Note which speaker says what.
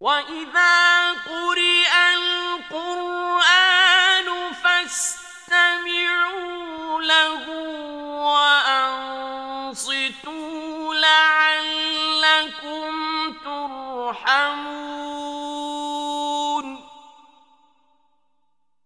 Speaker 1: وَإِذَا قُرِئَ الْقُرْآنُ فَاسْتَمِعُوا لَهُ وَأَنصِتُوا لَعَلَّكُمْ تُرْحَمُونَ